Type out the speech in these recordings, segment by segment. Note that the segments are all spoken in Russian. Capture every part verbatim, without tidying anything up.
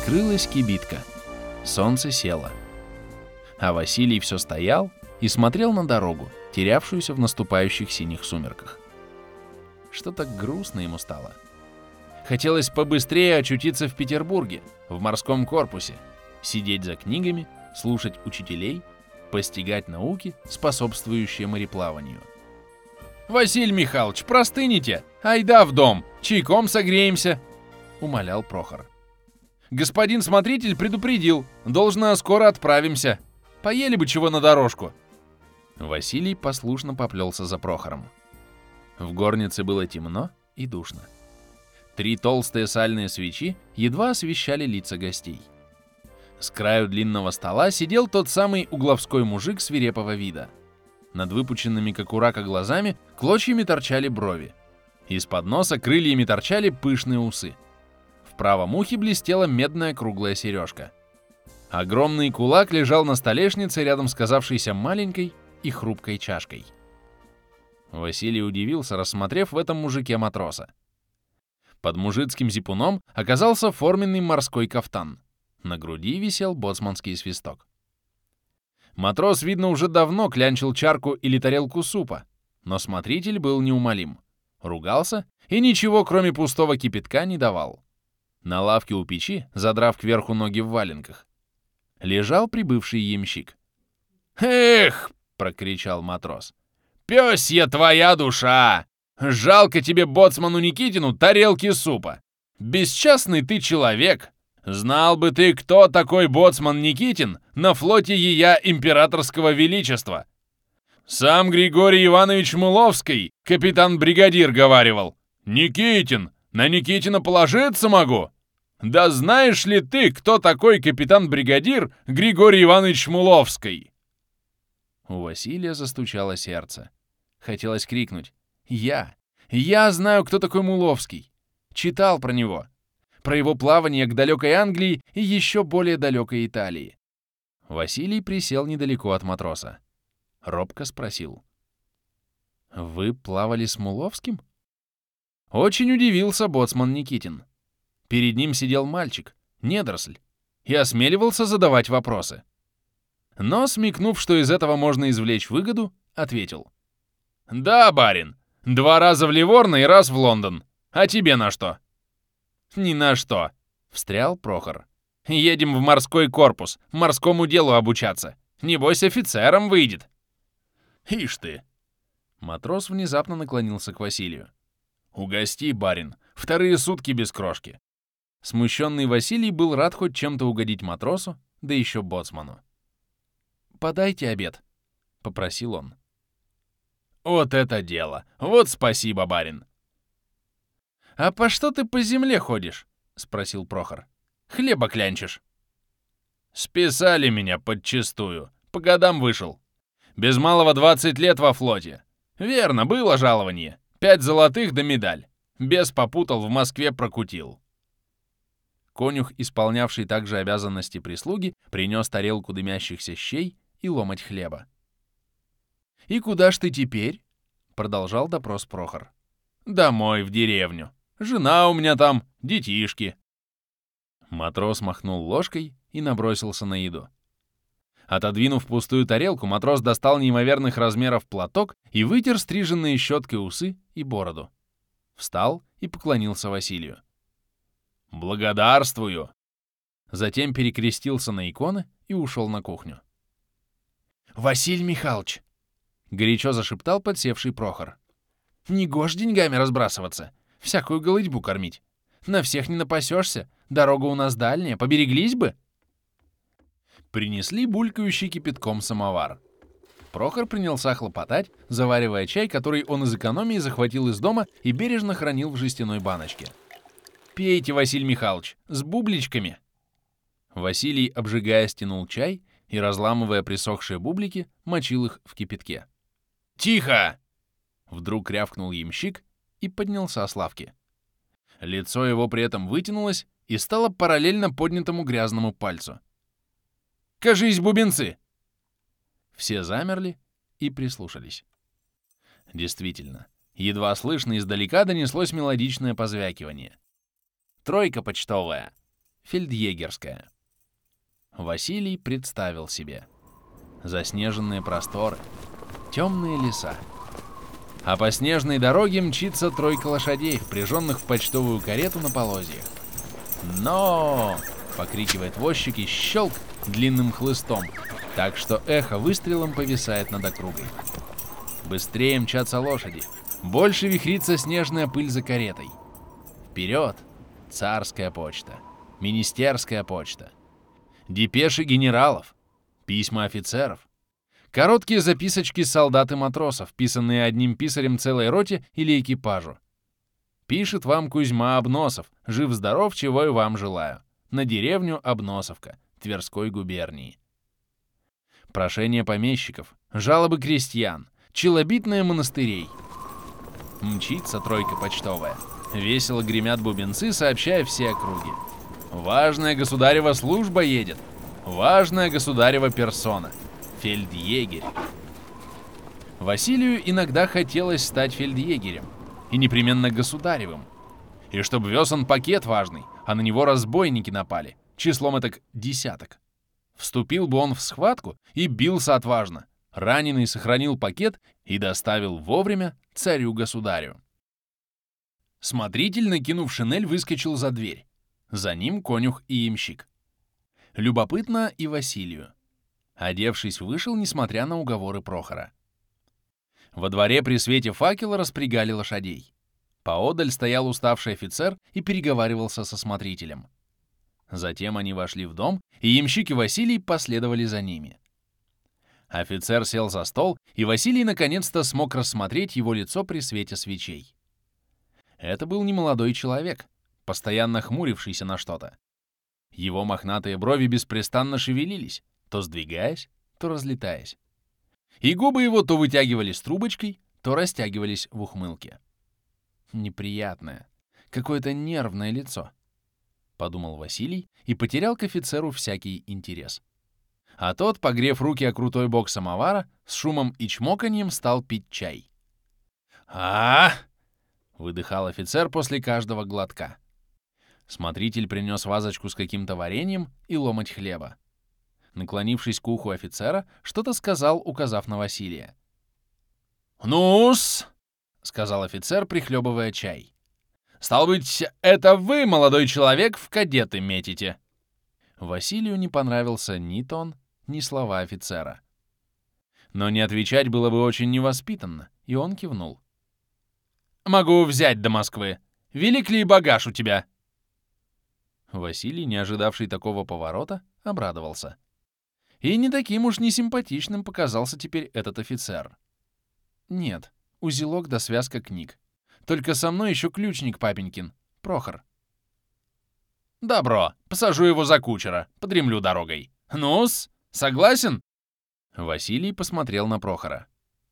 Скрылась кибитка. Солнце село. А Василий все стоял и смотрел на дорогу, терявшуюся в наступающих синих сумерках. Что-то грустно ему стало. Хотелось побыстрее очутиться в Петербурге, в морском корпусе, сидеть за книгами, слушать учителей, постигать науки, способствующие мореплаванию. «Василий Михайлович, простынете? Айда в дом, чайком согреемся!» — умолял Прохор. «Господин смотритель предупредил, должно скоро отправимся. Поели бы чего на дорожку!» Василий послушно поплелся за Прохором. В горнице было темно и душно. Три толстые сальные свечи едва освещали лица гостей. С краю длинного стола сидел тот самый угловской мужик свирепого вида. Над выпученными, как у рака, глазами клочьями торчали брови. Из-под носа крыльями торчали пышные усы. В правом ухе блестела медная круглая сережка. Огромный кулак лежал на столешнице рядом с казавшейся маленькой и хрупкой чашкой. Василий удивился, рассмотрев в этом мужике матроса. Под мужицким зипуном оказался форменный морской кафтан. На груди висел боцманский свисток. Матрос, видно, уже давно клянчил чарку или тарелку супа, но смотритель был неумолим. Ругался и ничего, кроме пустого кипятка, не давал. На лавке у печи, задрав кверху ноги в валенках, лежал прибывший ямщик. «Эх!» — прокричал матрос. «Пёсья твоя душа! Жалко тебе, боцману Никитину, тарелки супа! Бесчестный ты человек! Знал бы ты, кто такой боцман Никитин на флоте Ея Императорского Величества! Сам Григорий Иванович Муловский, капитан-бригадир, говаривал. Никитин! На Никитина положиться могу! Да знаешь ли ты, кто такой капитан-бригадир Григорий Иванович Муловский?» У Василия застучало сердце. Хотелось крикнуть: «Я! Я знаю, кто такой Муловский! Читал про него! Про его плавание к далекой Англии и еще более далекой Италии!» Василий присел недалеко от матроса. Робко спросил: «Вы плавали с Муловским?» Очень удивился боцман Никитин. Перед ним сидел мальчик, недоросль, и осмеливался задавать вопросы. Но, смекнув, что из этого можно извлечь выгоду, ответил: «Да, барин, два раза в Ливорно и раз в Лондон. А тебе на что?» «Ни на что», — встрял Прохор. «Едем в морской корпус, морскому делу обучаться. Небось, офицером выйдет». «Ишь ты!» Матрос внезапно наклонился к Василию. «Угости, барин, вторые сутки без крошки». Смущенный Василий был рад хоть чем-то угодить матросу, да еще боцману. «Подайте обед», — попросил он. «Вот это дело! Вот спасибо, барин!» «А по что ты по земле ходишь?» — спросил Прохор. «Хлеба клянчишь». «Списали меня подчистую. По годам вышел. Без малого двадцать лет во флоте. Верно, было жалование. Пять золотых да медаль. Бес попутал, в Москве прокутил». Конюх, исполнявший также обязанности прислуги, принес тарелку дымящихся щей и ломоть хлеба. «И куда ж ты теперь?» — продолжал допрос Прохор. «Домой, в деревню. Жена у меня там, детишки». Матрос махнул ложкой и набросился на еду. Отодвинув пустую тарелку, матрос достал неимоверных размеров платок и вытер стриженные щеткой усы и бороду. Встал и поклонился Василию. «Благодарствую!» Затем перекрестился на иконы и ушел на кухню. «Василий Михайлович!» — горячо зашептал подсевший Прохор. «Негож деньгами разбрасываться, всякую голытьбу кормить. На всех не напасешься, дорога у нас дальняя, побереглись бы!» Принесли булькающий кипятком самовар. Прохор принялся хлопотать, заваривая чай, который он из экономии захватил из дома и бережно хранил в жестяной баночке. «Пейте, Василий Михайлович, с бубличками!» Василий, обжигая, стянул чай и, разламывая присохшие бублики, мочил их в кипятке. «Тихо!» Вдруг рявкнул ямщик и поднялся с лавки. Лицо его при этом вытянулось и стало параллельно поднятому грязному пальцу. «Кажись, бубенцы!» Все замерли и прислушались. Действительно, едва слышно издалека донеслось мелодичное позвякивание. «Тройка почтовая!» фельдъегерская. Василий представил себе. Заснеженные просторы, темные леса. А по снежной дороге мчится тройка лошадей, впряженных в почтовую карету на полозьях. «Но!» — покрикивает возчик и щелк длинным хлыстом, так что эхо выстрелом повисает над округой. Быстрее мчатся лошади, больше вихрится снежная пыль за каретой. Вперед! Царская почта, министерская почта, депеши генералов, письма офицеров, короткие записочки солдат и матросов, писанные одним писарем целой роте или экипажу. Пишет вам Кузьма Обносов, жив-здоров, чего и вам желаю, на деревню Обносовка, Тверской губернии. Прошение помещиков, жалобы крестьян, челобитные монастырей. Мчится тройка почтовая. Весело гремят бубенцы, сообщая все округи. Важная государева служба едет. Важная государева персона. Фельдъегерь. Василию иногда хотелось стать фельдъегерем. И непременно государевым. И чтоб вез он пакет важный, а на него разбойники напали. Числом этак десяток. Вступил бы он в схватку и бился отважно. Раненый сохранил пакет и доставил вовремя царю-государю. Смотритель, накинув шинель, выскочил за дверь. За ним конюх и ямщик. Любопытно и Василию. Одевшись, вышел, несмотря на уговоры Прохора. Во дворе при свете факела распрягали лошадей. Поодаль стоял уставший офицер и переговаривался со смотрителем. Затем они вошли в дом, и ямщик и Василий последовали за ними. Офицер сел за стол, и Василий наконец-то смог рассмотреть его лицо при свете свечей. Это был немолодой человек, постоянно хмурившийся на что-то. Его мохнатые брови беспрестанно шевелились, то сдвигаясь, то разлетаясь. И губы его то вытягивались трубочкой, то растягивались в ухмылке. Неприятное, какое-то нервное лицо, подумал Василий и потерял к офицеру всякий интерес. А тот, погрев руки о крутой бок самовара, с шумом и чмоканьем стал пить чай. а выдыхал офицер после каждого глотка. Смотритель принес вазочку с каким-то вареньем и ломоть хлеба. Наклонившись к уху офицера, что-то сказал, указав на Василия. «Ну-с!» — сказал офицер, прихлебывая чай. «Стало быть, это вы, молодой человек, в кадеты метите?» Василию не понравился ни тон, ни слова офицера. Но не отвечать было бы очень невоспитанно, и он кивнул. «Могу взять до Москвы. Велик ли багаж у тебя?» Василий, не ожидавший такого поворота, обрадовался. И не таким уж несимпатичным показался теперь этот офицер. «Нет, узелок да связка книг. Только со мной еще ключник папенькин, Прохор». «Добро, посажу его за кучера, подремлю дорогой. Ну-с, согласен?» Василий посмотрел на Прохора.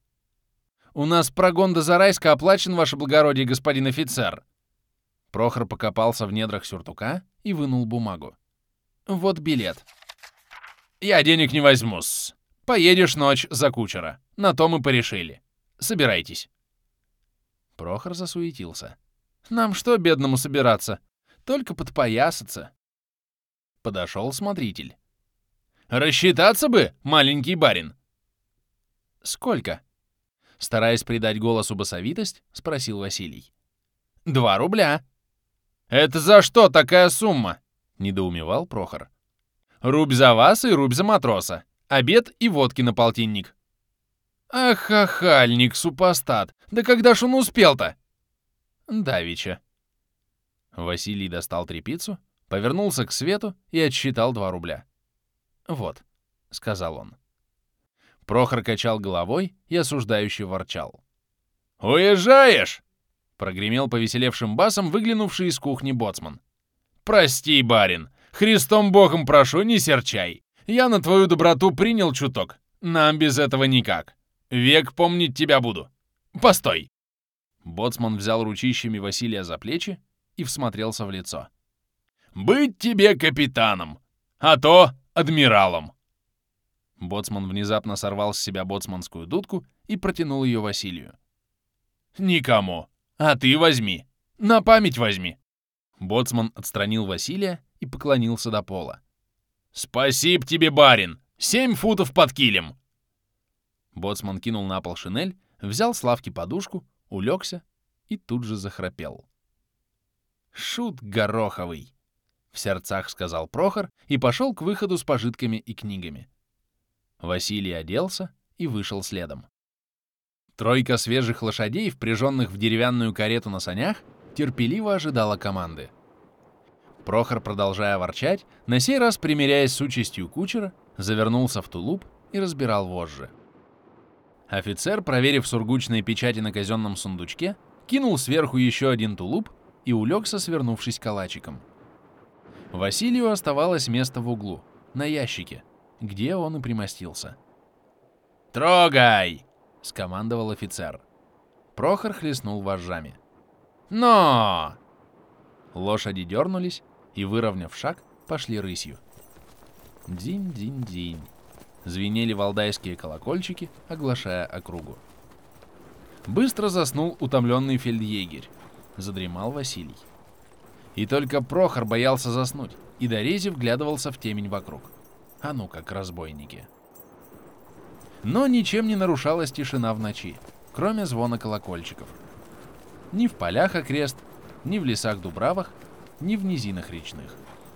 «У нас прогон до Зарайска оплачен, ваше благородие, господин офицер». Прохор покопался в недрах сюртука и вынул бумагу. «Вот билет». «Я денег не возьму-с. Поедешь ночь за кучера. На то мы порешили. Собирайтесь». Прохор засуетился. «Нам что, бедному, собираться? Только подпоясаться». Подошел смотритель. «Рассчитаться бы, маленький барин!» «Сколько?» Стараясь придать голосу басовитость, спросил Василий. «Два рубля». «Это за что такая сумма?» — недоумевал Прохор. «Рубь за вас и рубь за матроса. Обед и водки на полтинник». «Ах, ахальник, супостат! Да когда ж он успел-то?» «Давеча». Василий достал тряпицу, повернулся к свету и отсчитал два рубля. «Вот», — сказал он. Прохор качал головой и осуждающе ворчал. «Уезжаешь?» — прогремел повеселевшим басом выглянувший из кухни боцман. «Прости, барин, Христом Богом прошу, не серчай. Я на твою доброту принял чуток. Нам без этого никак. Век помнить тебя буду. Постой!» Боцман взял ручищами Василия за плечи и всмотрелся в лицо. «Быть тебе капитаном, а то адмиралом!» Боцман внезапно сорвал с себя боцманскую дудку и протянул ее Василию. «Никому, а ты возьми, на память возьми!» Боцман отстранил Василия и поклонился до пола. «Спасибо тебе, барин! Семь футов под килем!» Боцман кинул на пол шинель, взял с лавки подушку, улегся и тут же захрапел. «Шут гороховый!» — в сердцах сказал Прохор и пошел к выходу с пожитками и книгами. Василий оделся и вышел следом. Тройка свежих лошадей, впряженных в деревянную карету на санях, терпеливо ожидала команды. Прохор, продолжая ворчать, на сей раз примиряясь с участью кучера, завернулся в тулуп и разбирал вожжи. Офицер, проверив сургучные печати на казенном сундучке, кинул сверху еще один тулуп и улегся, свернувшись калачиком. Василию оставалось место в углу, на ящике, где он и примостился. «Трогай!» — скомандовал офицер. Прохор хлестнул вожжами. «Но!» Лошади дернулись и, выровняв шаг, пошли рысью. Динь-динь-динь. Звенели валдайские колокольчики, оглашая округу. Быстро заснул утомленный фельдъегерь. Задремал Василий. И только Прохор боялся заснуть, и дорези вглядывался в темень вокруг. А ну как разбойники. Но ничем не нарушалась тишина в ночи, кроме звона колокольчиков. Ни в полях окрест, ни в лесах-дубравах, ни в низинах речных.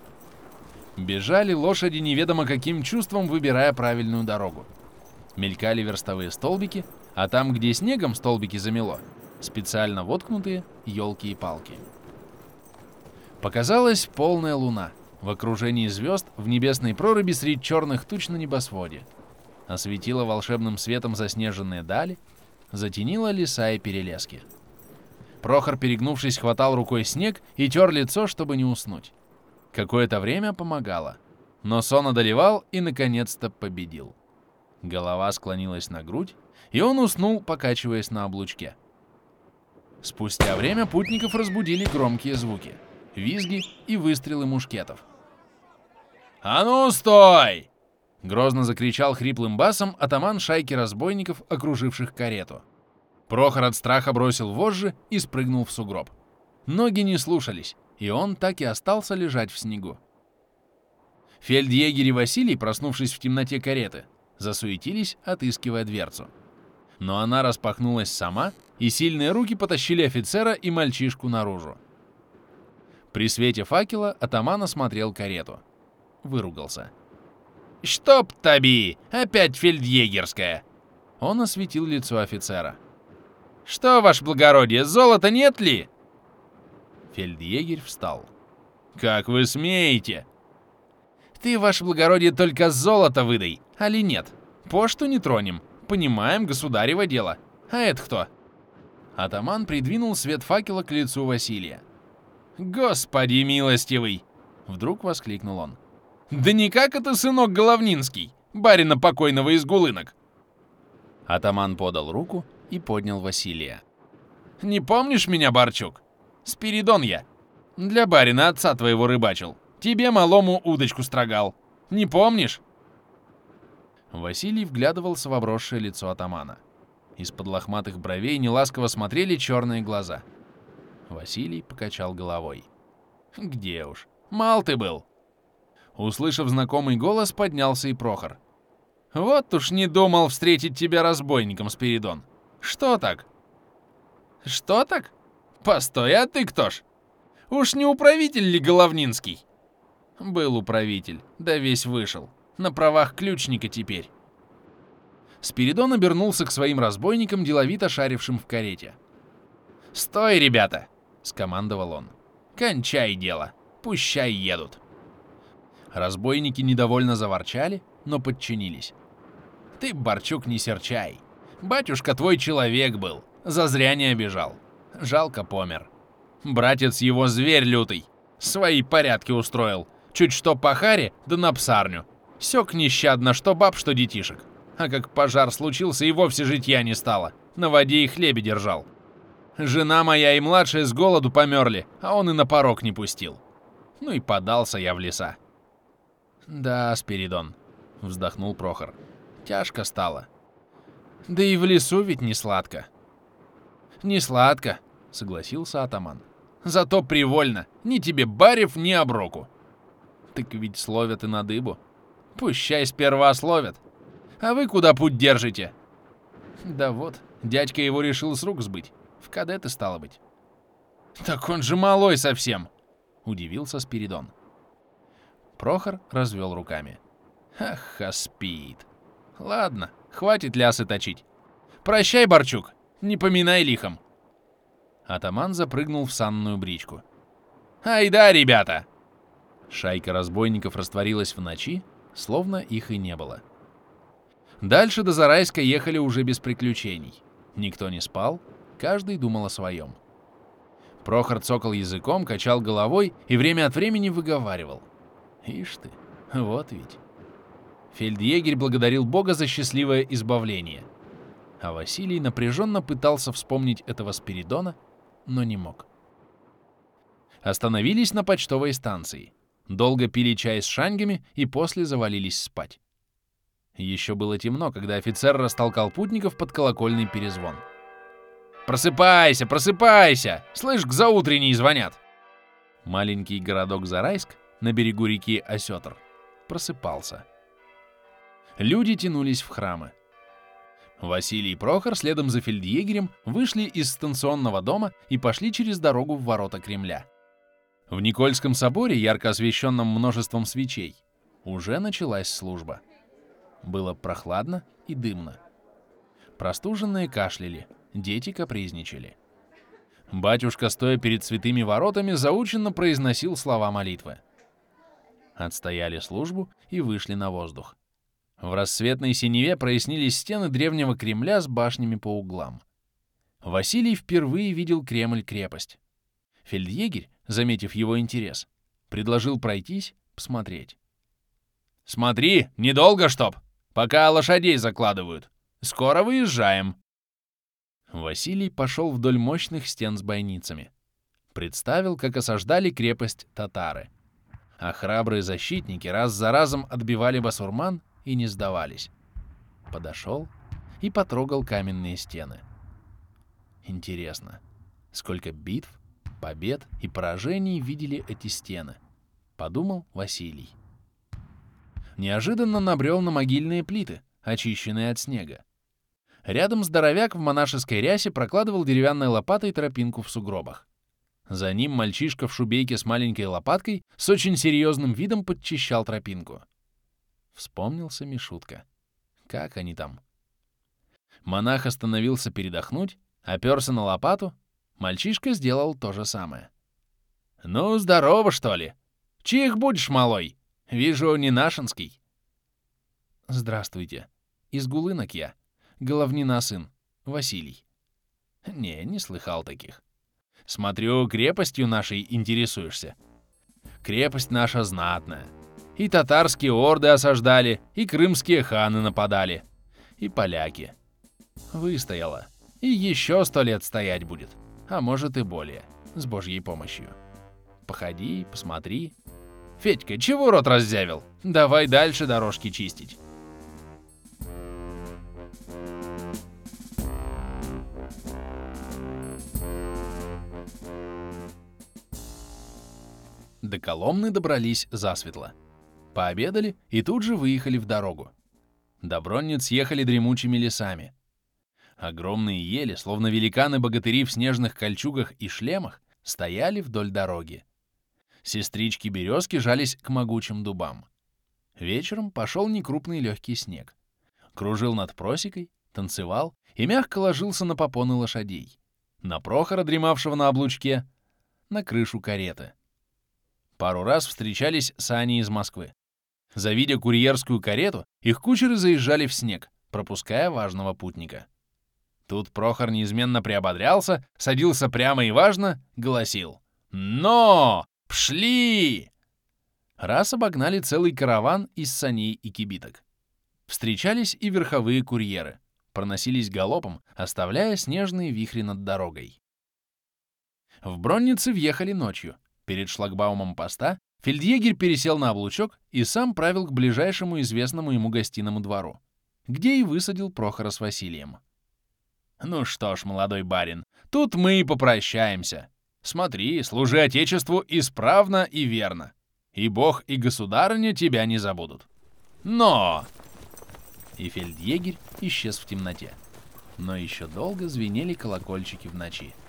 Бежали лошади неведомо каким чувством, выбирая правильную дорогу. Мелькали верстовые столбики, а там, где снегом столбики замело, специально воткнутые елки и палки. Показалась полная луна в окружении звезд в небесной проруби среди черных туч на небосводе. Осветила волшебным светом заснеженные дали, затенила леса и перелески. Прохор, перегнувшись, хватал рукой снег и тер лицо, чтобы не уснуть. Какое-то время помогало, но сон одолевал и, наконец-то, победил. Голова склонилась на грудь, и он уснул, покачиваясь на облучке. Спустя время путников разбудили громкие звуки, визги и выстрелы мушкетов. «А ну, стой!» — грозно закричал хриплым басом атаман шайки разбойников, окруживших карету. Прохор от страха бросил вожжи и спрыгнул в сугроб. Ноги не слушались, и он так и остался лежать в снегу. Фельдъегерь и Василий, проснувшись в темноте кареты, засуетились, отыскивая дверцу. Но она распахнулась сама, и сильные руки потащили офицера и мальчишку наружу. При свете факела атаман осмотрел карету. Выругался. «Чтоб таби! Опять фельдъегерская!» Он осветил лицо офицера. «Что, ваше благородие, золота нет ли?» Фельдъегерь встал. «Как вы смеете?» «Ты, ваше благородие, только золото выдай, али нет? Пошту не тронем. Понимаем, государево дело. А это кто?» Атаман придвинул свет факела к лицу Василия. «Господи милостивый!» Вдруг воскликнул он. «Да никак это сынок Головнинский, барина покойного из Гулынок!» Атаман подал руку и поднял Василия. «Не помнишь меня, Барчук? Спиридон я. Для барина отца твоего рыбачил. Тебе, малому, удочку строгал. Не помнишь?» Василий вглядывался в обросшее лицо атамана. Из-под лохматых бровей неласково смотрели черные глаза. Василий покачал головой. «Где уж? Мал ты был!» Услышав знакомый голос, поднялся и Прохор. «Вот уж не думал встретить тебя разбойником, Спиридон. Что так?» «Что так? Постой, а ты кто ж? Уж не управитель ли Головнинский?» «Был управитель, да весь вышел. На правах ключника теперь». Спиридон обернулся к своим разбойникам, деловито шарившим в карете. «Стой, ребята!» — скомандовал он. «Кончай дело, пущай едут». Разбойники недовольно заворчали, но подчинились. «Ты, Барчук, не серчай. Батюшка твой человек был, зазря не обижал. Жалко помер. Братец его зверь лютый, свои порядки устроил. Чуть что по харе, да на псарню. Сёк нещадно, что баб, что детишек. А как пожар случился, и вовсе житья не стало. На воде и хлебе держал. Жена моя и младшая с голоду померли, а он и на порог не пустил. Ну и подался я в леса». «Да, Спиридон», — вздохнул Прохор, — «тяжко стало. Да и в лесу ведь не сладко». «Не сладко», — согласился атаман. «Зато привольно, ни тебе барев, ни оброку. Так ведь словят и на дыбу. Пущай сперва словят. А вы куда путь держите? Да вот, дядька его решил с рук сбыть. В кадеты, стало быть. Так он же малой совсем, удивился Спиридон. Прохор развел руками. Ах, аспид. Ладно, хватит лясы точить. Прощай, Борчук, не поминай лихом. Атаман запрыгнул в санную бричку. Айда, ребята! Шайка разбойников растворилась в ночи, словно их и не было. Дальше до Зарайска ехали уже без приключений. Никто не спал, каждый думал о своем. Прохор цокал языком, качал головой и время от времени выговаривал. Ишь ты, вот ведь. Фельдъегерь благодарил Бога за счастливое избавление. А Василий напряженно пытался вспомнить этого Спиридона, но не мог. Остановились на почтовой станции. Долго пили чай с шаньгами и после завалились спать. Еще было темно, когда офицер растолкал путников под колокольный перезвон. «Просыпайся, просыпайся! Слышь, к заутренней звонят!» Маленький городок Зарайск на берегу реки Осетр просыпался. Люди тянулись в храмы. Василий и Прохор следом за фельдъегерем вышли из станционного дома и пошли через дорогу в ворота Кремля. В Никольском соборе, ярко освещенном множеством свечей, уже началась служба. Было прохладно и дымно. Простуженные кашляли, дети капризничали. Батюшка, стоя перед святыми воротами, заученно произносил слова молитвы. Отстояли службу и вышли на воздух. В рассветной синеве прояснились стены древнего Кремля с башнями по углам. Василий впервые видел Кремль-крепость. Фельдъегерь, заметив его интерес, предложил пройтись, посмотреть. «Смотри, недолго чтоб, пока лошадей закладывают. Скоро выезжаем». Василий пошел вдоль мощных стен с бойницами. Представил, как осаждали крепость татары. А храбрые защитники раз за разом отбивали басурман и не сдавались. Подошел и потрогал каменные стены. Интересно, сколько битв, побед и поражений видели эти стены, подумал Василий. Неожиданно набрел на могильные плиты, очищенные от снега. Рядом здоровяк в монашеской рясе прокладывал деревянной лопатой тропинку в сугробах. За ним мальчишка в шубейке с маленькой лопаткой с очень серьезным видом подчищал тропинку. Вспомнился Мишутка. Как они там? Монах остановился передохнуть, оперся на лопату. Мальчишка сделал то же самое. «Ну, здорово, что ли? Чьих будешь, малой? Вижу, не нашинский». «Здравствуйте. Из Гулынок я. Головнина сын. Василий». «Не, не слыхал таких. Смотрю, крепостью нашей интересуешься. Крепость наша знатная. И татарские орды осаждали, и крымские ханы нападали, и поляки. Выстояла. И еще сто лет стоять будет. А может и более, с Божьей помощью. Походи, посмотри. Федька, чего рот раззявил? Давай дальше дорожки чистить». До Коломны добрались засветло. Пообедали и тут же выехали в дорогу. До Бронниц ехали дремучими лесами. Огромные ели, словно великаны-богатыри в снежных кольчугах и шлемах, стояли вдоль дороги. Сестрички-березки жались к могучим дубам. Вечером пошел некрупный легкий снег. Кружил над просекой, танцевал и мягко ложился на попоны лошадей, на Прохора, дремавшего на облучке, на крышу кареты. Пару раз встречались сани из Москвы. Завидя курьерскую карету, их кучеры заезжали в снег, пропуская важного путника. Тут Прохор неизменно приободрялся, садился прямо и важно, голосил: «Но! Пшли!» Раз обогнали целый караван из саней и кибиток. Встречались и верховые курьеры, проносились галопом, оставляя снежные вихри над дорогой. В Бронницы въехали ночью. Перед шлагбаумом поста фельдъегерь пересел на облучок и сам правил к ближайшему известному ему гостиному двору, где и высадил Прохора с Василием. «Ну что ж, молодой барин, тут мы и попрощаемся. Смотри, служи Отечеству исправно и верно. и бог, и государыня тебя не забудут. Но!» И фельдъегерь исчез в темноте. Но еще долго звенели колокольчики в ночи.